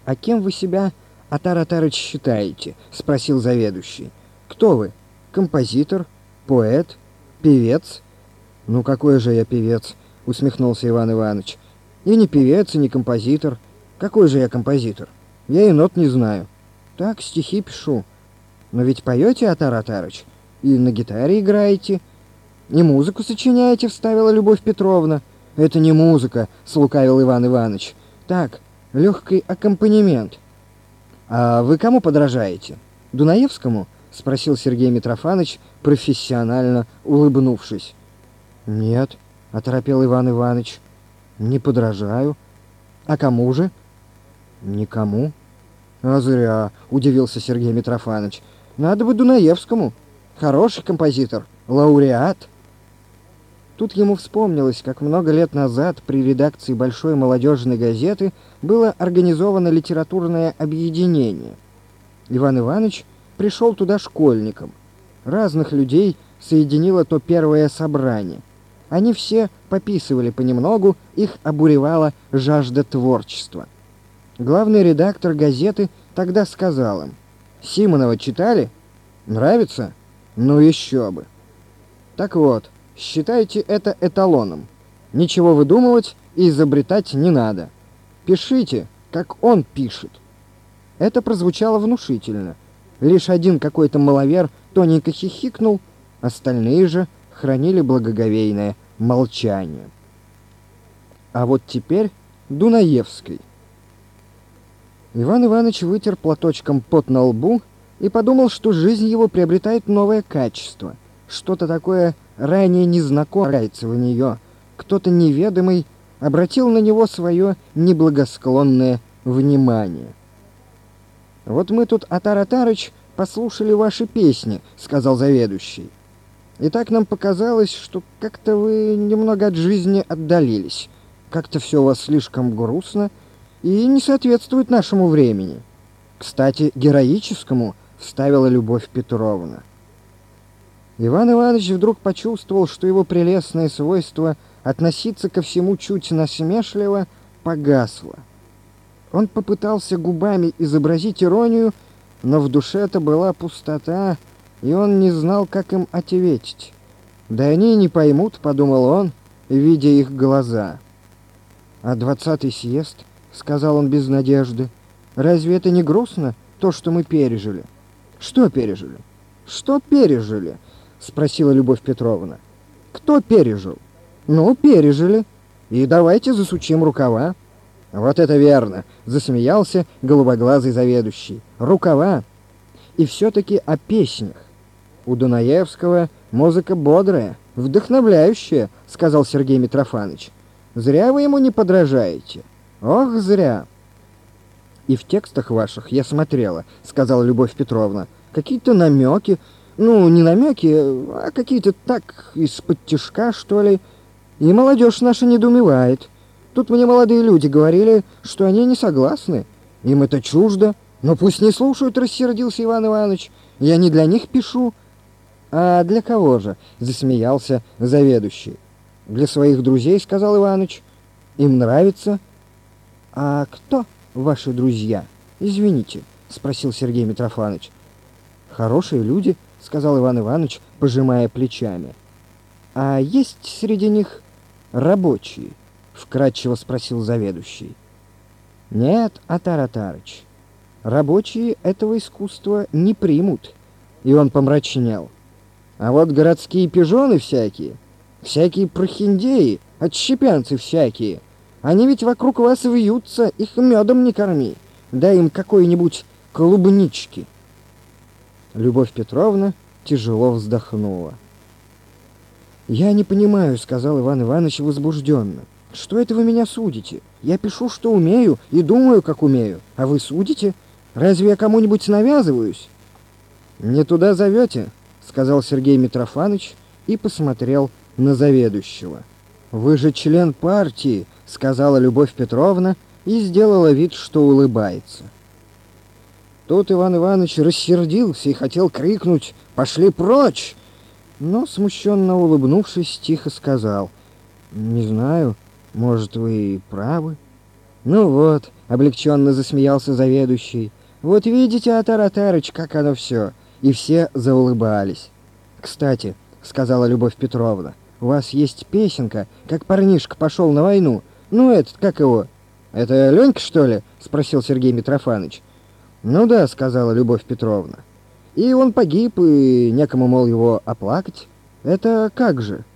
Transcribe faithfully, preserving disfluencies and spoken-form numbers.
«А кем вы себя, Атар Атарыч, считаете?» — спросил заведующий. «Кто вы? Композитор? Поэт? Певец?» «Ну какой же я певец?» — усмехнулся Иван Иванович. «И не певец, и не композитор. Какой же я композитор? Я и нот не знаю. Так, стихи пишу. Но ведь поете, Атар Атарыч? И на гитаре играете? И музыку сочиняете?» — вставила Любовь Петровна. «Это не музыка», — слукавил Иван Иванович. «Так, легкий аккомпанемент». «А вы кому подражаете? Дунаевскому?» — спросил Сергей Митрофанович, профессионально улыбнувшись. «Нет», — оторопел Иван Иванович, — «не подражаю». «А кому же?» «Никому». «А зря», — удивился Сергей Митрофанович. «Надо бы Дунаевскому. Хороший композитор, лауреат». Тут ему вспомнилось, как много лет назад при редакции большой молодежной газеты было организовано литературное объединение. Иван Иванович пришел туда школьником. Разных людей соединило то первое собрание. Они все пописывали понемногу, их обуревала жажда творчества. Главный редактор газеты тогда сказал им: «Симонова читали? Нравится? Ну еще бы. Так вот, считайте это эталоном. Ничего выдумывать и изобретать не надо. Пишите, как он пишет». Это прозвучало внушительно. Лишь один какой-то маловер тоненько хихикнул, остальные же хранили благоговейное молчание. А вот теперь Дунаевский. Иван Иванович вытер платочком пот на лбу и подумал, что жизнь его приобретает новое качество. Что-то такое ранее незнакомое в нее. Кто-то неведомый обратил на него свое неблагосклонное внимание. «Вот мы тут, Атар Атарыч, послушали ваши песни», — сказал заведующий. «И так нам показалось, что как-то вы немного от жизни отдалились. Как-то все у вас слишком грустно и не соответствует нашему времени. Кстати, героическому», — вставила Любовь Петровна. Иван Иванович вдруг почувствовал, что его прелестное свойство относиться ко всему чуть насмешливо погасло. Он попытался губами изобразить иронию, но в душе-то была пустота, и он не знал, как им ответить. «Да они и не поймут», — подумал он, видя их глаза. «А двадцатый съезд», — сказал он без надежды, — «разве это не грустно, то, что мы пережили?» «Что пережили? Что пережили?» — спросила Любовь Петровна. «Кто пережил?» «Ну, пережили. И давайте засучим рукава». «Вот это верно!» — засмеялся голубоглазый заведующий. «Рукава!» И все-таки о песнях. «У Дунаевского музыка бодрая, вдохновляющая», — сказал Сергей Митрофанович. «Зря вы ему не подражаете. Ох, зря!» «И в текстах ваших я смотрела», — сказала Любовь Петровна. «Какие-то намеки, ну, не намеки, а какие-то так из-под тишка, что ли. И молодежь наша недоумевает. Тут мне молодые люди говорили, что они не согласны. Им это чуждо. Но пусть не слушают», — рассердился Иван Иванович. «Я не для них пишу». «А для кого же?» — засмеялся заведующий. «Для своих друзей», — сказал Иваныч. «Им нравится». «А кто ваши друзья? Извините», — спросил Сергей Митрофанович. «Хорошие люди», — сказал Иван Иванович, пожимая плечами. «А есть среди них рабочие?» — вкратчиво спросил заведующий. «Нет, Атар Атарыч, рабочие этого искусства не примут». И он помрачнел. «А вот городские пижоны всякие, всякие прохиндеи, отщепенцы всякие, они ведь вокруг вас вьются, их медом не корми, дай им какой-нибудь клубнички». Любовь Петровна тяжело вздохнула. «Я не понимаю», — сказал Иван Иванович возбужденно. «Что это вы меня судите? Я пишу, что умею, и думаю, как умею. А вы судите? Разве я кому-нибудь навязываюсь?» «Не туда зовете», — сказал Сергей Митрофанович и посмотрел на заведующего. «Вы же член партии», — сказала Любовь Петровна и сделала вид, что улыбается. Тут Иван Иванович рассердился и хотел крикнуть «Пошли прочь!», но, смущенно улыбнувшись, тихо сказал: «Не знаю, может, вы и правы». «Ну вот», Облегченно засмеялся заведующий. Вот видите, Атар-Атарыч, как оно все. И все заулыбались. Кстати, сказала Любовь Петровна, у вас есть песенка, как парнишка пошел на войну. Ну этот, как его? Это Ленька, что ли? Спросил Сергей Митрофанович. Ну да, сказала Любовь Петровна. И он погиб, и некому, мол, его оплакать. Это как же?